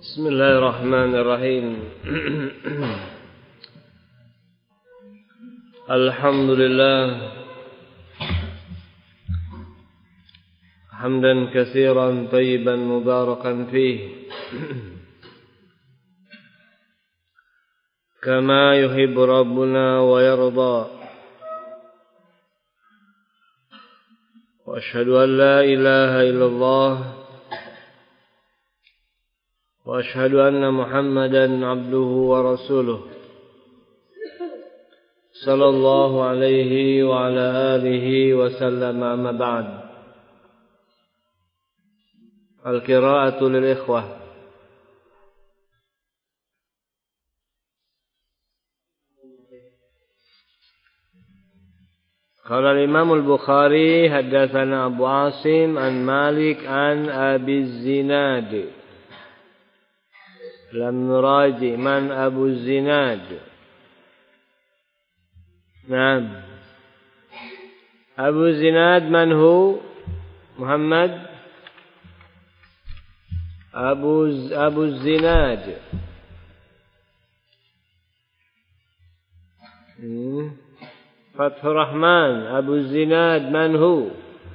بسم الله الرحمن الرحيم الحمد لله حمدا كثيرا طيبا مباركا فيه كما يحب ربنا ويرضى وأشهد أن لا إله إلا الله وأشهد أن محمدا عبده ورسوله صلى الله عليه وعلى آله وسلم. أما بعد، القراءة للإخوة. قال الإمام البخاري حدثنا أبو عاصم عن مالك عن أبي الزناد. لم نراجع من أبو الزناد. نعم، أبو الزناد من هو؟ محمد أبو الزناد فتح الرحمن. أبو الزناد من هو؟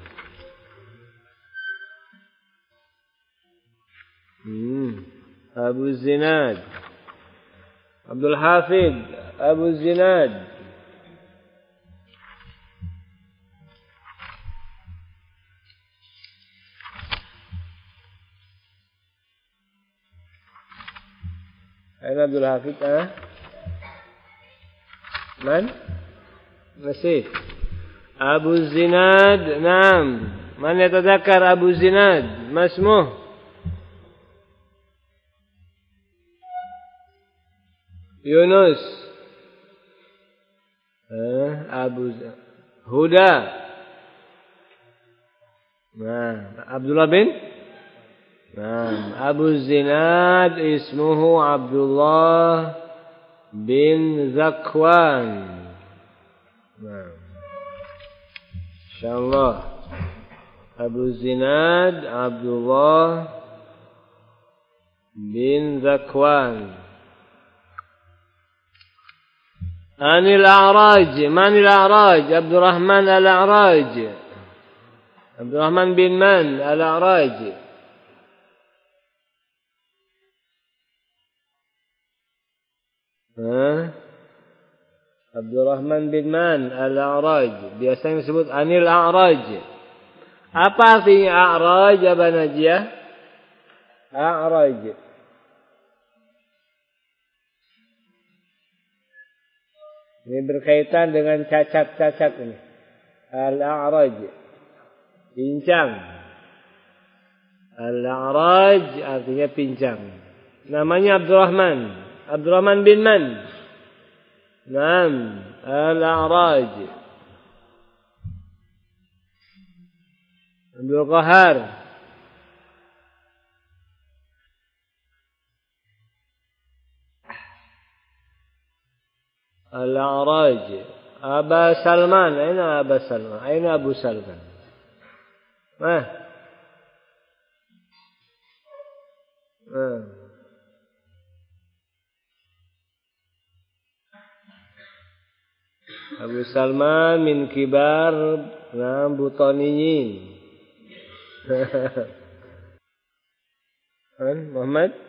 أبو الزناد عبد الحافظ. أبو الزناد أين عبد الحافظ؟ من؟ نسيت. أبو الزناد. نعم، من يتذكر أبو الزناد؟ ما اسمه؟ يونس. أبو هدى. نعم، عبد الله بن. نعم، أبو الزناد اسمه عبد الله بن ذكوان. نعم، إن شاء الله. أبو الزناد عبد الله بن ذكوان. عن الأعراج. من الأعراج؟ عبد الرحمن الأعراج. عبد الرحمن بن من الأعراج؟ عبد الرحمن bin Man al-A'raj. Biasanya disebut Anil A'raj. Apa artinya A'raj, Aba Najiyah? A'raj. Ini berkaitan dengan cacat-cacat ini. Al-A'raj, pincang. Al-A'raj artinya pincang. Namanya Abdurrahman. Abdurrahman bin Man. Naam, Al-A'raj. Abdul Qahar. Al-A'raj. Aba Salman. Aina Aba Salman? Aina Abu Salman? Abu Salman min kibar butaniyin. Muhammad.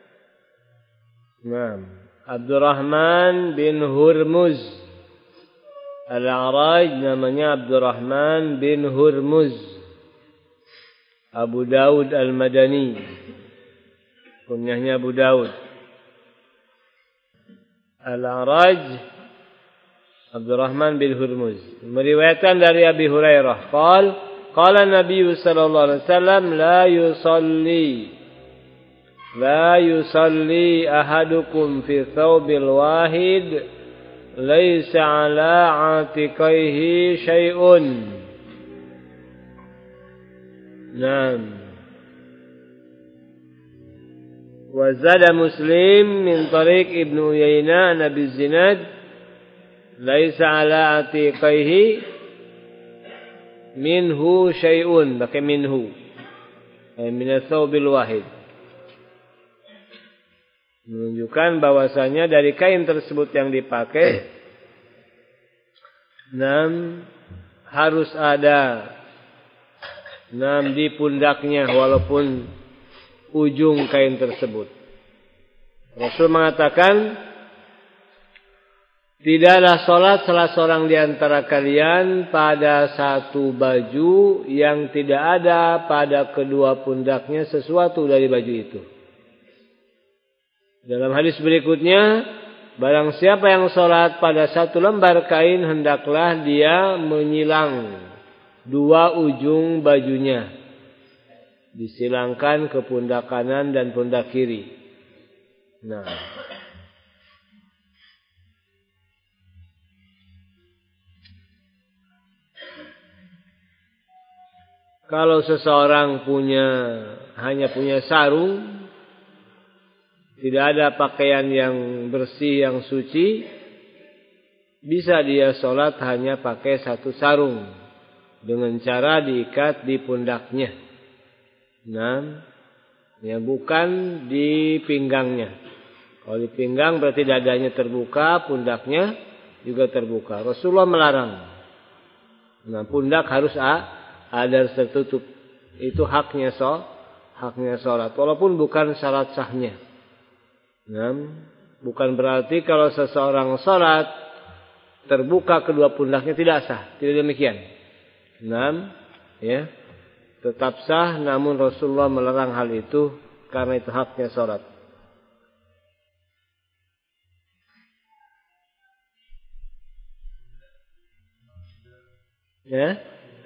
Naam, Abdurrahman bin Hurmuz. Al-A'raj namanya Abdurrahman bin Hurmuz. Abu Daud Al-Madani. Kunyahnya Abu Daud. Al-A'raj Abdurrahman bin Hurmuz meriwayatkan dari Abi Hurairah, qala Nabi sallallahu alaihi wasallam, la yusalli ahadukum fi thawbil wahid laysa ala atiqaihi syai'un. Naam. Wa zada Muslim min tariq Ibnu Uyainah an Abi Zinad laisa ala atiqaihi minhu syai'un. Pakai minhu. Min ath-thawbil wahid. Menunjukkan bahwasanya dari kain tersebut yang dipakai harus ada di pundaknya walaupun ujung kain tersebut. Rasul mengatakan, tidaklah sholat salah seorang di antara kalian pada satu baju yang tidak ada pada kedua pundaknya sesuatu dari baju itu. Dalam hadis berikutnya, barang siapa yang sholat pada satu lembar kain, hendaklah dia menyilang dua ujung bajunya. Disilangkan ke pundak kanan dan pundak kiri. Nah, kalau seseorang hanya punya sarung, tidak ada pakaian yang bersih, yang suci, bisa dia sholat hanya pakai satu sarung dengan cara diikat di pundaknya. Nah, ya bukan di pinggangnya. Kalau di pinggang berarti dadanya terbuka, pundaknya juga terbuka. Rasulullah melarang. Nah, pundak harus ada tertutup. Itu haknya sholat. Walaupun bukan syarat sahnya. Nah, bukan berarti kalau seseorang sholat terbuka kedua pundaknya tidak sah. Tidak demikian. Nah, ya, tetap sah. Namun Rasulullah melarang hal itu karena itu haknya sholat. Ya,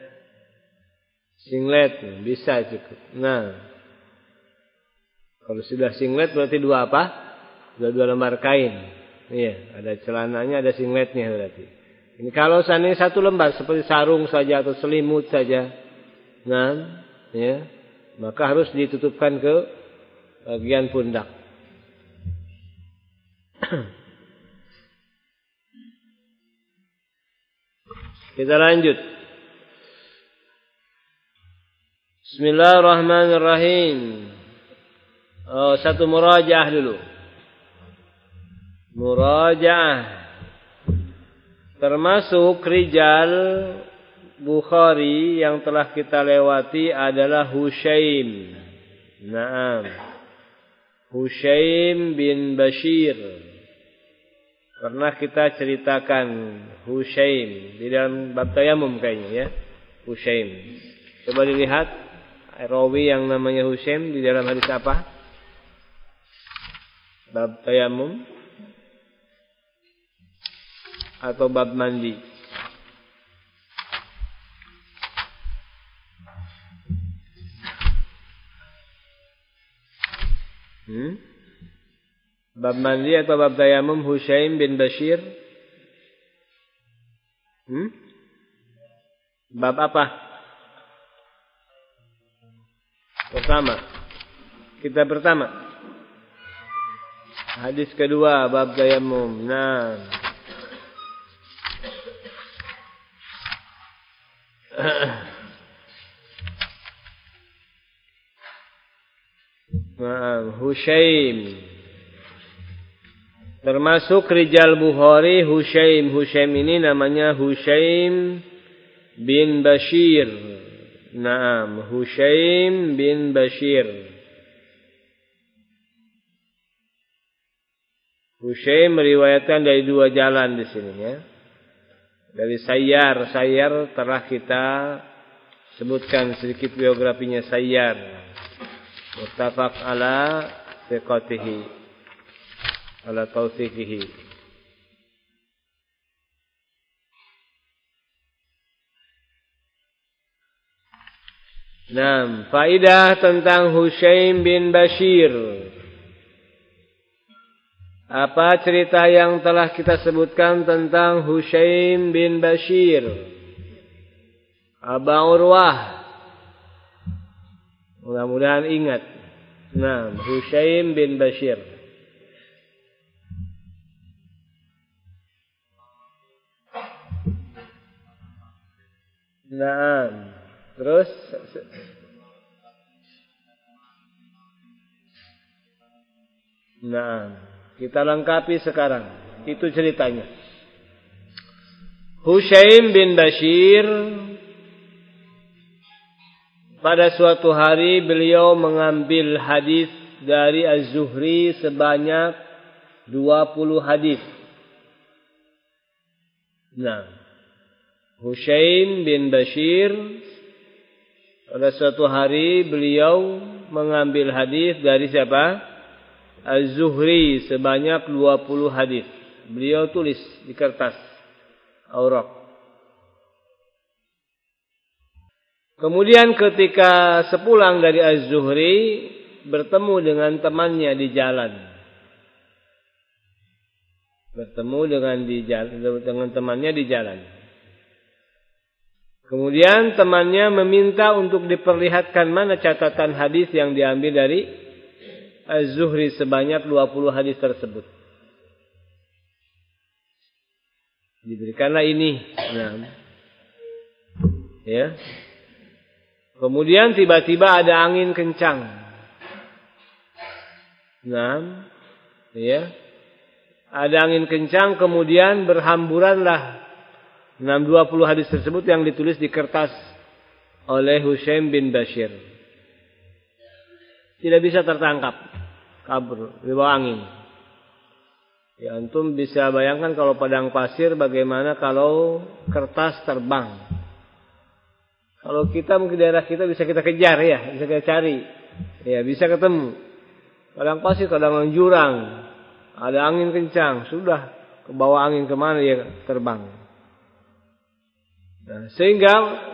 singlet bisa cukup. Nah, kalau sudah singlet berarti dua apa? Dua lembar kain. Iya, ada celananya, ada singletnya berarti. Ini kalau seandainya satu lembar seperti sarung saja atau selimut saja, nah, ya, maka harus ditutupkan ke bagian pundak. Kita lanjut. Bismillahirrahmanirrahim. Satu murajaah dulu. Murajaah. Termasuk rijal Bukhari yang telah kita lewati adalah Hushaim. Naam. Hushaim bin Bashir. Pernah kita ceritakan Hushaim di dalam bab tayamum kayaknya ya. Hushaim. Coba dilihat rawi yang namanya Hushaim di dalam hadis apa? Bab tayamum atau bab mandi? Bab mandi atau bab tayamum Hushaim bin Bashir? Bab apa? Pertama. Kita pertama. Hadis kedua bab tayamum. Nah. Hushaim. Termasuk rijal Bukhari Hushaim. Hushaim ini namanya Hushaim bin Bashir. Naam, Hushaim bin Bashir. Hushaim meriwayatkan dari dua jalan di sini ya. Dari Sayyar telah kita sebutkan sedikit biografinya Sayyar. Muttafaq ala thiqatihi, ala tausiqihi. Nah, faidah tentang Hushaim bin Bashir. Apa cerita yang telah kita sebutkan tentang Hushaim bin Bashir? Aba Urwah. Mudah-mudahan ingat. Nah, Hushaim bin Bashir. Nah, terus Nah, kita lengkapi sekarang. Itu ceritanya. Hushaim bin Bashir, pada suatu hari beliau mengambil hadis dari Az-Zuhri sebanyak 20 hadis. Nah, Hushaim bin Bashir, pada suatu hari beliau mengambil hadis dari siapa? Az-Zuhri sebanyak 20 hadis. Beliau tulis di kertas aurak. Kemudian ketika sepulang dari Az-Zuhri, bertemu dengan temannya di jalan. Bertemu dengan temannya di jalan. Kemudian temannya meminta untuk diperlihatkan mana catatan hadis yang diambil dari Az-Zuhri sebanyak 20 hadis tersebut. Diberikanlah ini. Nah, ya. Kemudian tiba-tiba ada angin kencang. Nah, ya. Ada angin kencang, kemudian berhamburanlah 20 hadis tersebut yang ditulis di kertas oleh Hushaim bin Bashir. Tidak bisa tertangkap, kabur di bawah angin. Ya, antum bisa bayangkan kalau padang pasir, bagaimana kalau kertas terbang. Kalau kita mungkin daerah kita bisa kita kejar ya, bisa kita cari. Ya, bisa ketemu. Padang pasir, kadang jurang. Ada angin kencang, sudah ke bawah angin kemana ya terbang. Nah, sehingga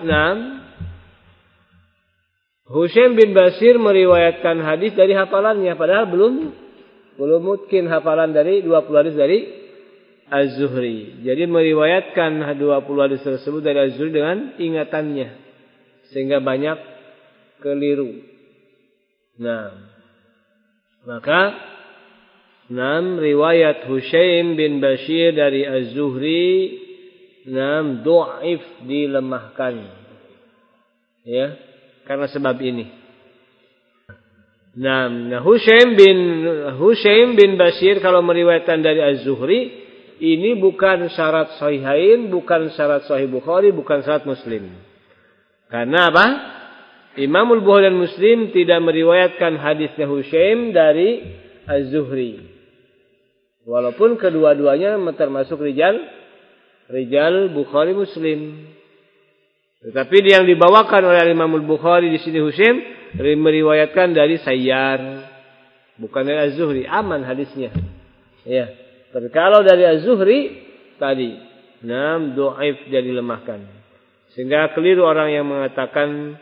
Hushaim bin Bashir meriwayatkan hadis dari hafalannya, padahal belum mungkin hafalan dari 20 hadis dari Az-Zuhri. Jadi meriwayatkan 20 hadis tersebut dari Az-Zuhri dengan ingatannya, sehingga banyak keliru. Nah, maka riwayat Hushaim bin Bashir dari Az-Zuhri dhaif, dilemahkan. Ya, karena sebab ini. Hushaim bin Bashir kalau meriwayatkan dari Az-Zuhri, ini bukan syarat sahihain, bukan syarat sahih Bukhari, bukan syarat Muslim. Karena apa? Imamul Bukhari dan Muslim tidak meriwayatkan hadisnya Hushaim dari Az-Zuhri. Walaupun kedua-duanya termasuk rijal Bukhari Muslim. Tetapi yang dibawakan oleh Imamul Bukhari di sini Hushaim meriwayatkan dari Sayyar, bukan dari Az-Zuhri. Aman hadisnya. Ya. Tapi kalau dari Az-Zuhri tadi, dhaif, jadi lemahkan. Sehingga keliru orang yang mengatakan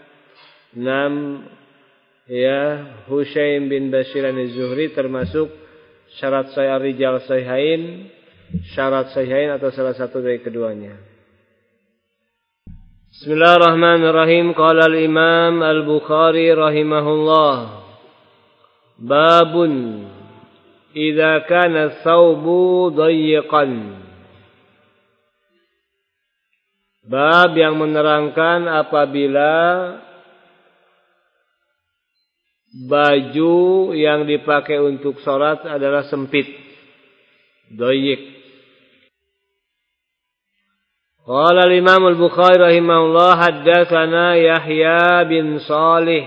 Hushaim bin Bashir Az-Zuhri termasuk syarat sahih rijal sahihain, syarat sahihain atau salah satu dari keduanya. Bismillahirrahmanirrahim. Qala al-Imam Al-Bukhari rahimahullah, babun idza kana thawbu dayyiqan. Bab yang menerangkan apabila baju yang dipakai untuk salat adalah sempit, dayyiq. Qala al-Imam Al-Bukhari rahimahullah, haddatsana Yahya bin Salih.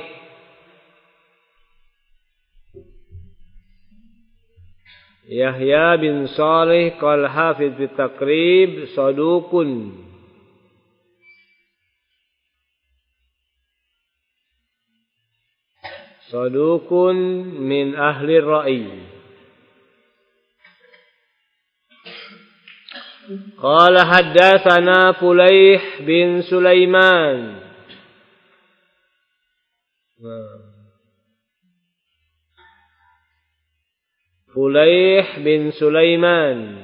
Yahya bin Salih qala hafiz fi Taqrib, saduqun. Sadukun min ahli ra'i. Qala haddatsana Fulayh bin Sulaiman. Fulayh bin Sulaiman.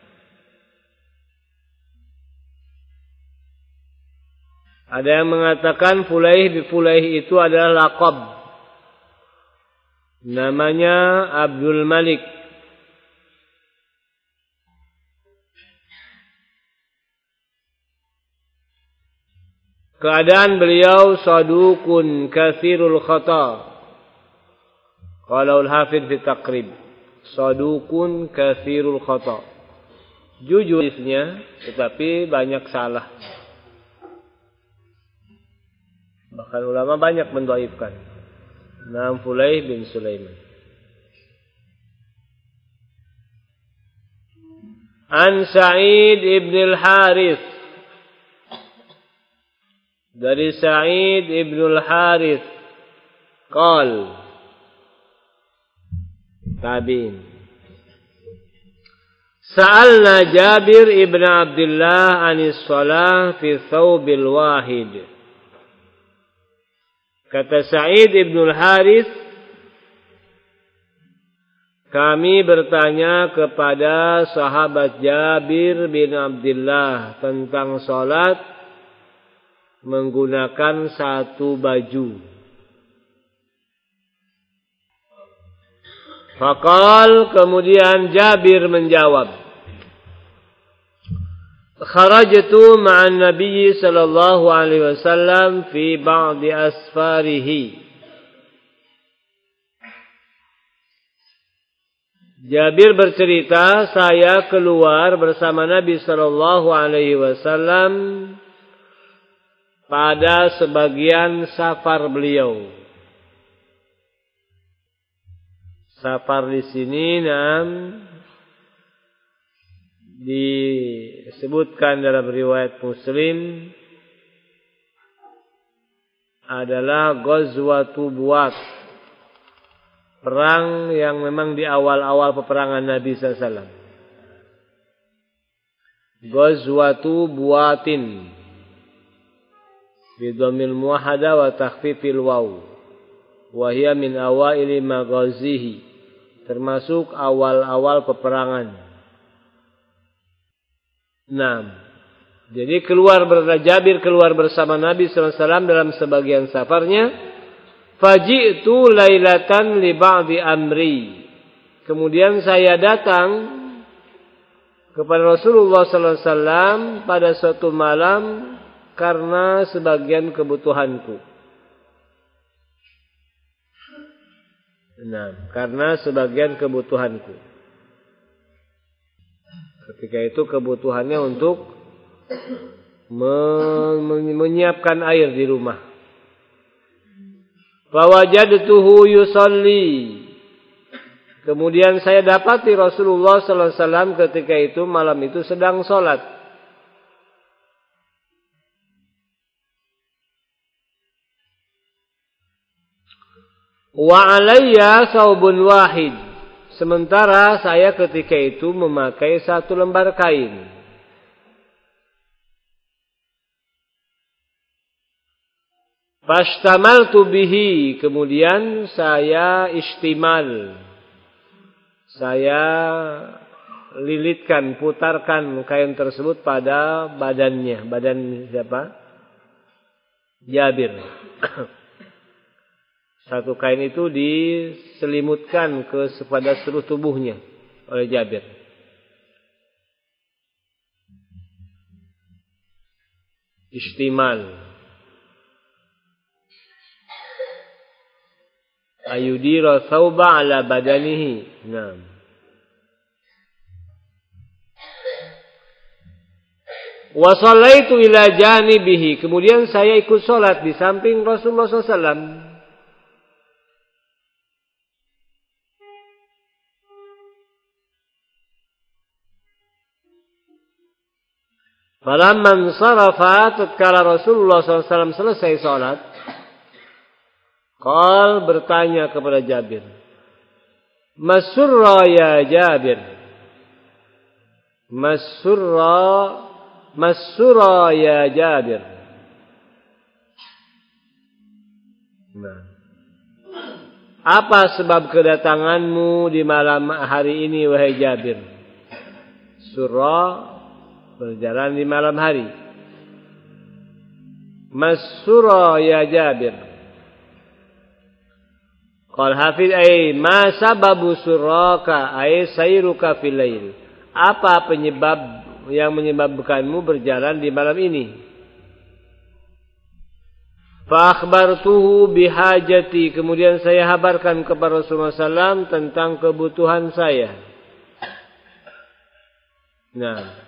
Ada yang mengatakan Fulayh itu adalah laqab. Namanya Abdul Malik. Keadaan beliau sadukun katsirul khata. Qala al-Hafidz fi Taqrib. Sadukun katsirul khata. Jujur hadisnya, tetapi banyak salah. Bahkan ulama banyak mendhaifkan. Nam Fulayh bin Sulaiman. An Sa'id ibn al-Harith. Dari Sa'id ibn al-Harith. Qal. Tabi'in. Sa'alna Jabir ibn Abdullah anis salah fi thawbil wahid. Kata Sa'id ibn al-Harith, kami bertanya kepada sahabat Jabir bin Abdullah tentang salat menggunakan satu baju. Faqal, kemudian Jabir menjawab, kharajtu ma'an Nabi sallallahu alaihi wasallam fi ba'di asfarihi. Jabir bercerita, saya keluar bersama Nabi sallallahu alaihi wasallam pada sebagian safar beliau. Safar di sini disebutkan dalam riwayat Muslim adalah Ghazwatu Buat, perang yang memang di awal-awal peperangan Nabi SAW. Ghazwatu Buatin bidhamil muwahhada wa takhfifil waw wa hiya min awaili maghazihi, termasuk awal-awal peperangan. Jadi Jabir keluar bersama Nabi SAW dalam sebagian safarnya. Faji'tu lailatan li ba'di amri. Kemudian saya datang kepada Rasulullah SAW pada suatu malam karena sebagian kebutuhanku. Karena sebagian kebutuhanku. Ketika itu kebutuhannya untuk menyiapkan air di rumah. Fawajadtuhu yusalli. Kemudian saya dapati Rasulullah sallallahu alaihi wasallam ketika itu malam itu sedang salat. Wa alayya thawbun wahid. Sementara saya ketika itu memakai satu lembar kain. Fashtamaltu bihi. Kemudian saya istimal. Saya lilitkan, putarkan kain tersebut pada badannya. Badan siapa? Jabir. Satu kain itu diselimutkan kepada seluruh tubuhnya oleh Jabir. Istimal. Ayudira thawba ala badanihi. Wa shallaitu ila janibihi. Kemudian saya ikut salat di samping Rasulullah SAW. Falamman sarafa, tatkala Rasulullah SAW selesai salat, qal, bertanya kepada Jabir, Masurra ya Jabir. Masurra ya Jabir. Apa sebab kedatanganmu di malam hari ini, wahai Jabir? Surra, berjalan di malam hari. Masurra ya Jabir. Qal hafid ay ma sababu surraka ay sayruka fil lail. Apa penyebab yang menyebabkanmu berjalan di malam ini? Fa akhbartuhu bihajati, kemudian saya habarkan kepada Rasulullah SAW tentang kebutuhan saya. Nah,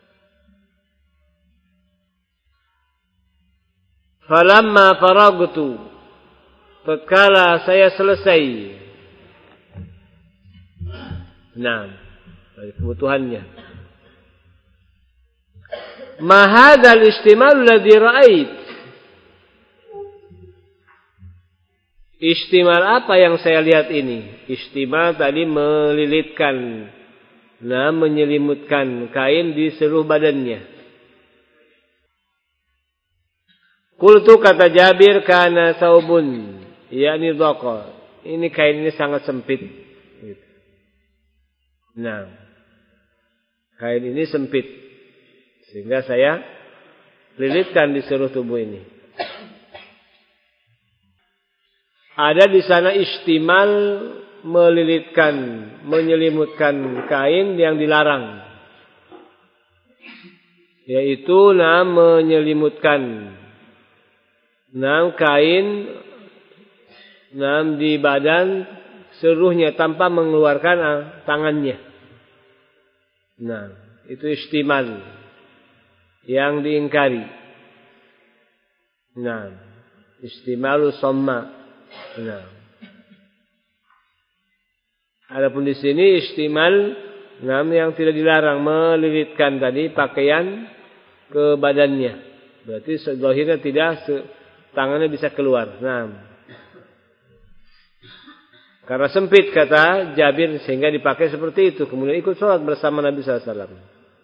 falamma faragtu, tatkala saya selesai, nah, dari kebutuhannya. Ma hadzal istimal ladzi ra'ait, istimal apa yang saya lihat ini? Istimal tadi melilitkan, nah, menyelimutkan kain di seluruh badannya. Qultu, kata Jabir, kana saubun, yakni dhaqa. Ini kain ini sangat sempit. Nah, kain ini sempit, sehingga saya lilitkan di seluruh tubuh ini. Ada di sana istimal melilitkan, menyelimutkan kain yang dilarang, yaitu menyelimutkan kain di badan seluruhnya tanpa mengeluarkan tangannya. Nah, itu istimal yang diingkari. Nah, istimalu somma. Nah, adapun di sini istimal yang tidak dilarang, melilitkan tadi pakaian ke badannya. Berarti zahirnya tidak, tangannya bisa keluar. Nah, karena sempit, kata Jabir, sehingga dipakai seperti itu. Kemudian ikut sholat bersama Nabi SAW.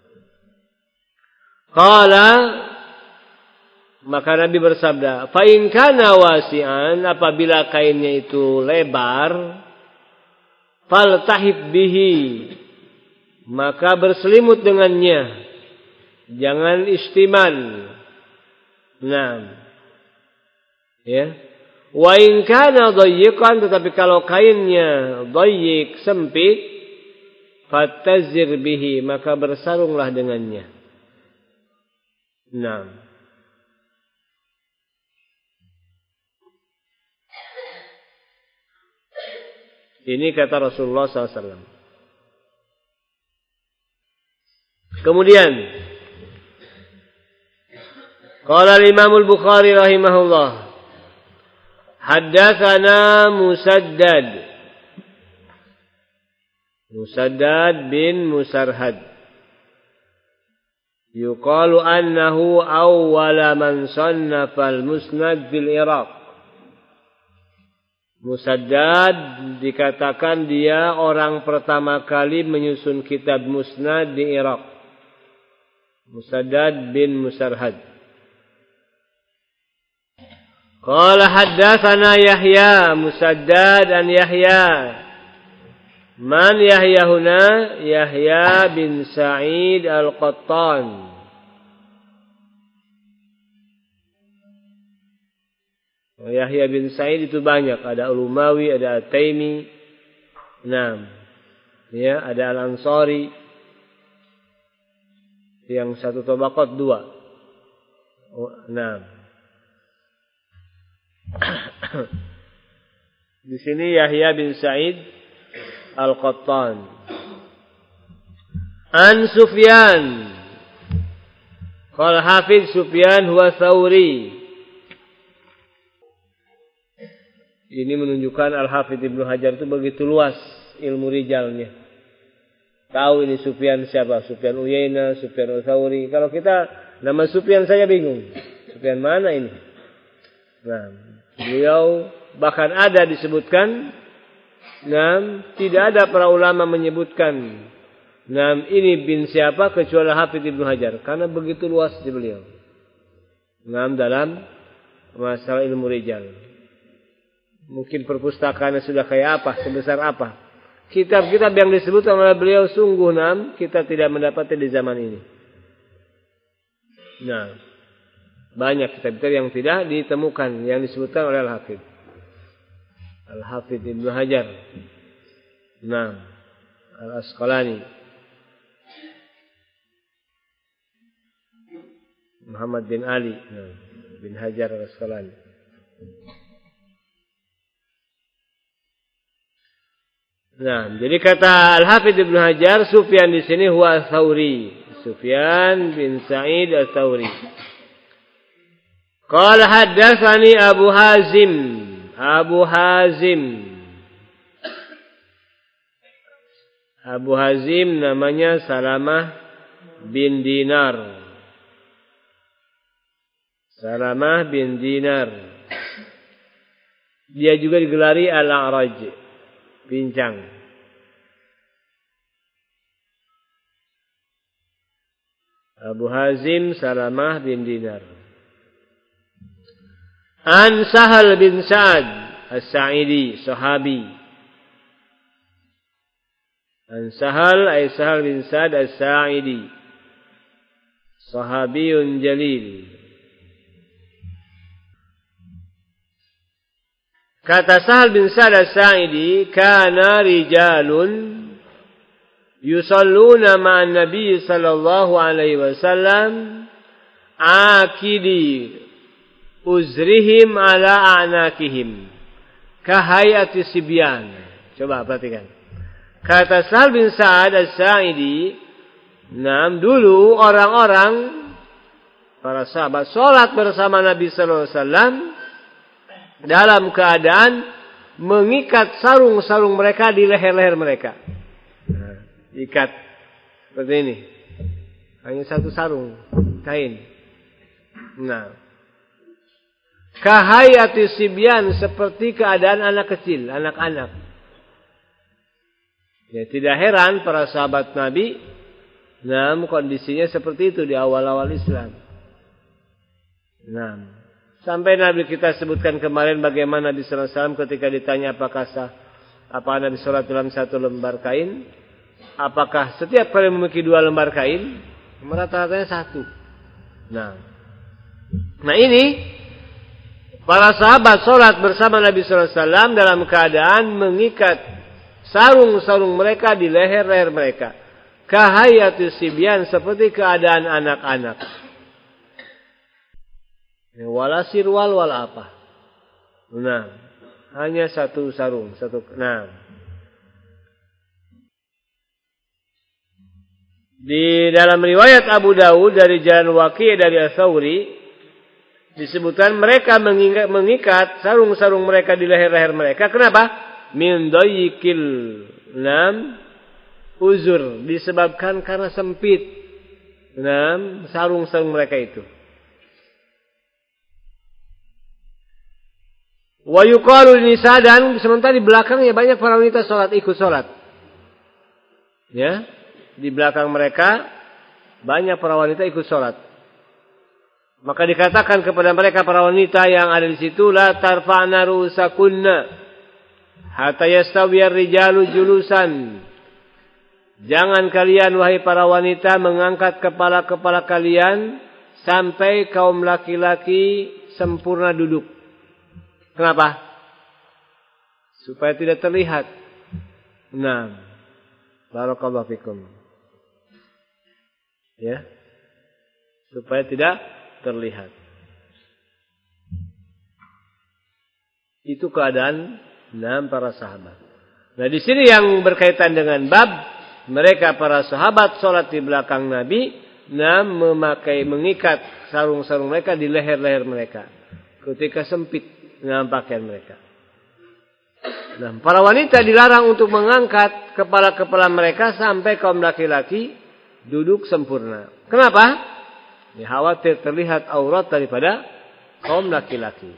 Qala, maka Nabi bersabda, fa in kana wasi'an, apabila kainnya itu lebar, faltahib bihi, maka berselimut dengannya, jangan istimal. Nah, ya. Wa in kana dayyiqan, tetapi kalau kainnya dayyiq, sempit, fatazir bihi, maka bersarunglah dengannya. Nah, ini kata Rasulullah SAW. Kemudian, qala al-Imam al-Bukhari rahimahullah, haddatsana Musaddad bin Musarhad, yuqalu annahu awwala man sannafa al-Musnad fil Iraq. Musaddad dikatakan dia orang pertama kali menyusun kitab Musnad di Irak. Musaddad bin Musarhad. Qala haddatsana Yahya, Musaddad an Yahya. Man Yahya huna? Yahya bin Sa'id al-Qattan. Yahya bin Sa'id itu banyak, ada Al-Umawi, ada At-Taimi, nah, ya, ada Al-Ansari, yang satu tabaqat dua. Nah, di sini Yahya bin Sa'id Al-Qattan. An Sufyan, qala Hafiz Sufyan huwa Tsauri. Ini menunjukkan Al-Hafidz Ibnu Hajar itu begitu luas ilmu rijalnya. Tahu ini Sufyan siapa? Sufyan Uyainah, Sufyan Tsauri. Kalau kita nama Sufyan saya bingung. Sufyan mana ini? Nah, beliau bahkan ada disebutkan, tidak ada para ulama menyebutkan ini bin siapa kecuali Hafidz Ibnu Hajar, karena begitu luas di beliau. Dalam masalah ilmu rijal. Mungkin perpustakaannya sudah kayak apa, sebesar apa. Kitab-kitab yang disebutkan oleh beliau sungguh kita tidak mendapatnya di zaman ini. Nah, banyak kitab-kitab yang tidak ditemukan yang disebutkan oleh Al-Hafidz Ibnu Hajar. Nah, Al-Asqalani, Muhammad bin Ali bin Hajar Al-Asqalani. Nah, jadi kata Al-Hafidz Ibnu Hajar, Sufyan di sini huwa Ats-Tsauri. Sufyan bin Sa'id Ats-Tsauri. Qala haddatsani Abu Hazim. Abu Hazim namanya Salamah bin Dinar. Salamah bin Dinar. Dia juga digelari Al-A'raj. Pincang. Abu Hazim Salamah bin Dinar. An Sahal bin Sa'ad As-Sa'idi, sahabi. An Sahal ay Sahal bin Sa'ad As-Sa'idi, sahabiyun jalil. Kata Sahal bin Sa'ad As-Sa'idi, kana rijalun yusalluna ma'an Nabi sallallahu alaihi wasallam akidi uzrihim ala a'nakihim kahayati sibyan. Coba perhatikan. Kata Sahal bin Sa'ad As-Sa'idi, dulu orang-orang para sahabat salat bersama Nabi sallallahu alaihi wasallam dalam keadaan mengikat sarung-sarung mereka di leher-leher mereka. Nah, ikat seperti ini. Hanya satu sarung kain. Nah, kahayati sibyan, seperti keadaan anak kecil, anak-anak. Ya, tidak heran para sahabat Nabi, kondisinya seperti itu di awal-awal Islam. Nah, sampai Nabi kita sebutkan kemarin bagaimana Nabi sallallahu alaihi wasallam ketika ditanya apakah Nabi salat dalam satu lembar kain, apakah setiap kali memiliki dua lembar kain, rata-ratanya satu. Nah ini para sahabat salat bersama Nabi sallallahu alaihi wasallam dalam keadaan mengikat sarung-sarung mereka di leher-leher mereka. Kahayati sibyan, seperti keadaan anak-anak. Wala sirwal wala apa. Nah, hanya satu sarung, satu. Nah, di dalam riwayat Abu Dawud dari jalan Waqi' dari Ats-Tsauri disebutkan mereka mengikat sarung-sarung mereka di leher-leher mereka. Kenapa? Min dayyikil uzur, disebabkan karena sempit sarung-sarung mereka itu. Wa yuqalu nisa, dan sementara di belakangnya banyak para wanita ikut salat. Ya, di belakang mereka banyak para wanita ikut salat. Maka dikatakan kepada mereka para wanita yang ada di situ, la tarfa'na ru'usakunna hatta yastawiyar rijalu julusan. Jangan kalian wahai para wanita mengangkat kepala-kepala kalian sampai kaum laki-laki sempurna duduk. Kenapa? Supaya tidak terlihat. Nah, barakallahu fikum. Ya. Supaya tidak terlihat. Itu keadaan para sahabat. Nah, di sini yang berkaitan dengan bab mereka para sahabat salat di belakang Nabi, mengikat sarung-sarung mereka di leher-leher mereka ketika sempit dalam pakaian mereka. Nah, para wanita dilarang untuk mengangkat kepala-kepala mereka sampai kaum laki-laki duduk sempurna. Kenapa? Ya, khawatir terlihat aurat daripada kaum laki-laki.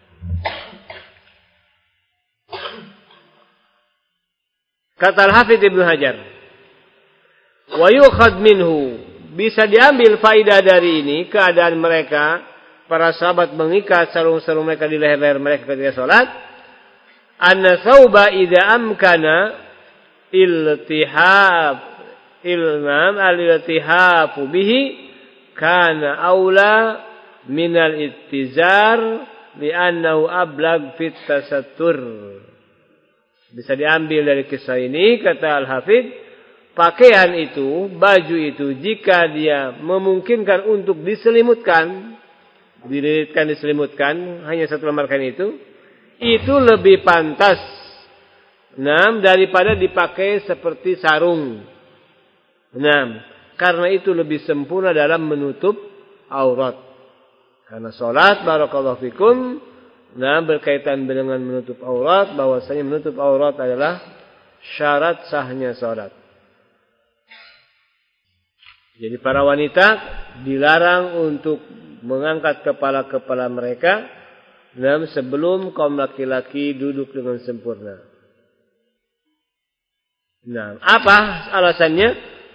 Kata Al-Hafidz Ibnu Hajar, wa yukhad minhu, bisa diambil faidah dari ini keadaan mereka para sahabat mengikat sarung-sarung mereka di leher-leher mereka ketika salat. Anna thawba idza amkana al-iltihafu bihi kana aula minal ittizar li'annahu ablag fit tasattur. Bisa diambil dari kisah ini, kata Al-Hafidz, pakaian itu, baju itu, jika dia memungkinkan untuk diselimutkan, diselimutkan hanya satu lembar kain itu lebih pantas, daripada dipakai seperti sarung. Karena itu lebih sempurna dalam menutup aurat. Karena salat barakallahu fikum berkaitan dengan menutup aurat, bahwasanya menutup aurat adalah syarat sahnya salat. Jadi para wanita dilarang untuk mengangkat kepala-kepala mereka sebelum kaum laki-laki duduk dengan sempurna. Apa alasannya?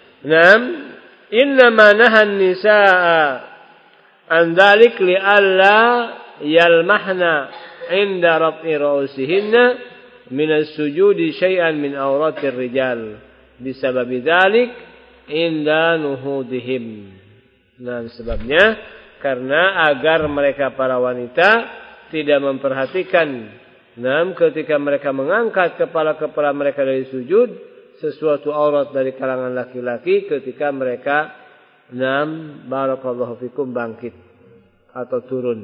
Innama nahan nisaa an dzalik li alla yalmahna inda raf'i ra'sihinna min as-sujudi syai'an min awratir rijal bisababi dzalik inda nuhudihim. Sebabnya karena agar mereka para wanita tidak memperhatikan ketika mereka mengangkat kepala-kepala mereka dari sujud sesuatu aurat dari kalangan laki-laki ketika mereka barakallahu fikum bangkit atau turun.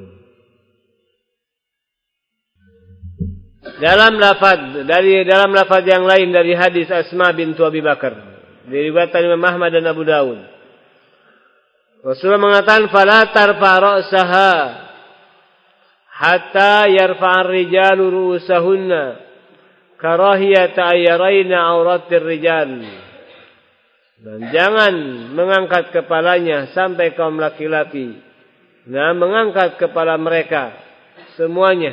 Dalam lafaz yang lain dari hadis Asma bintu Abi Bakar diriwayatkan Imam Ahmad dan Abu Dawud, Rasulullah mengatakan fala tarfa ra'saha hatta yarfa'ar rijalu ru'usahunna karahiyata ayyaraina auratir rijal. Dan jangan mengangkat kepalanya sampai kaum laki-laki mengangkat kepala mereka semuanya.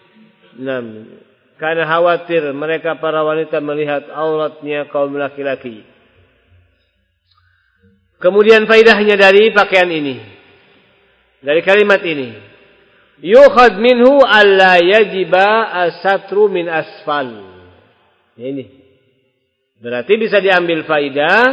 Karena khawatir mereka para wanita melihat auratnya kaum laki-laki. Kemudian faedahnya dari pakaian ini, dari kalimat ini, yukhad minhu alla yajiba as-satru min asfal. Ini berarti bisa diambil faedah,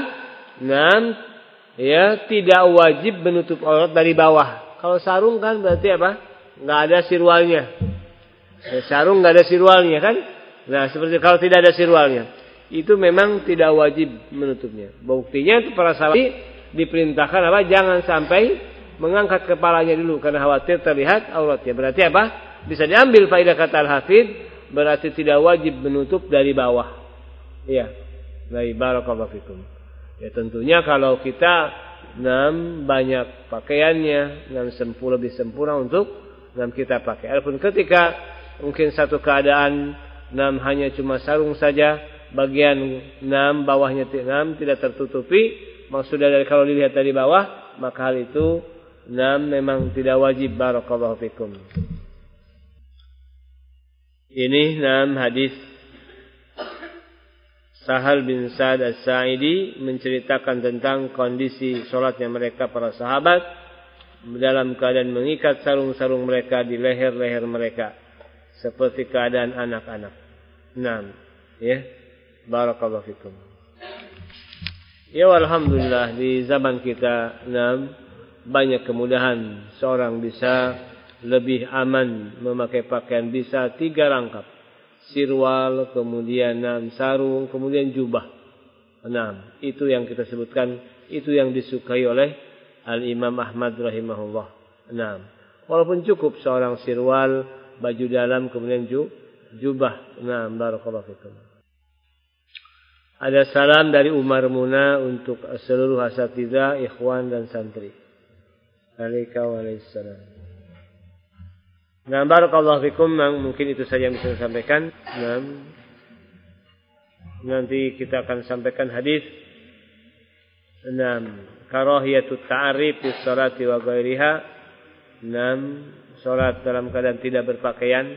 tidak wajib menutup aurat dari bawah. Kalau sarung kan berarti apa? Nggak ada sirwalnya. Sarung nggak ada sirwalnya kan? Seperti kalau tidak ada sirwalnya, itu memang tidak wajib menutupnya. Buktinya itu para sahabat diperintahkan apa? Jangan sampai mengangkat kepalanya dulu karena khawatir terlihat auratnya. Berarti apa? Bisa diambil faedah kata Al-Hafidz, berarti tidak wajib menutup dari bawah. Iya. Baik, barakallahu fikum. Ya tentunya kalau kita banyak pakaiannya lebih sempurna untuk kita pakai. Adapun ketika mungkin satu keadaan hanya cuma sarung saja, bagian bawahnya tidak tertutupi, maksudnya dari kalau dilihat dari bawah, maka hal itu memang tidak wajib. Barakallahu fikum. Ini hadis Sahal bin Sa'ad As-Sa'idi menceritakan tentang kondisi sholatnya mereka para sahabat dalam keadaan mengikat sarung-sarung mereka di leher-leher mereka seperti keadaan anak-anak. Barakallahu fikum. Ya alhamdulillah di zaman kita banyak kemudahan, seorang bisa lebih aman memakai pakaian, bisa 3 rangkap. Sirwal, kemudian sarung, kemudian jubah. Itu yang kita sebutkan, itu yang disukai oleh Al-Imam Ahmad rahimahullah. Walaupun cukup seorang sirwal, baju dalam, kemudian jubah. Barakallahu fikum. Ada salam dari Umar Muna untuk seluruh asatidzah, ikhwan dan santri. Waalaikumsalam. Barakallahu fikum. Mungkin itu saja yang bisa saya sampaikan. Nanti kita akan sampaikan hadis karahiyatut ta'arif fi sholati wa ghairiha. Salat dalam keadaan tidak berpakaian.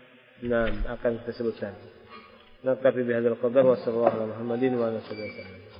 Akan kita sebutkan. Naktafi bihadzal qadar wa sallallahu ala Muhammadin wa ala alihi wasallam.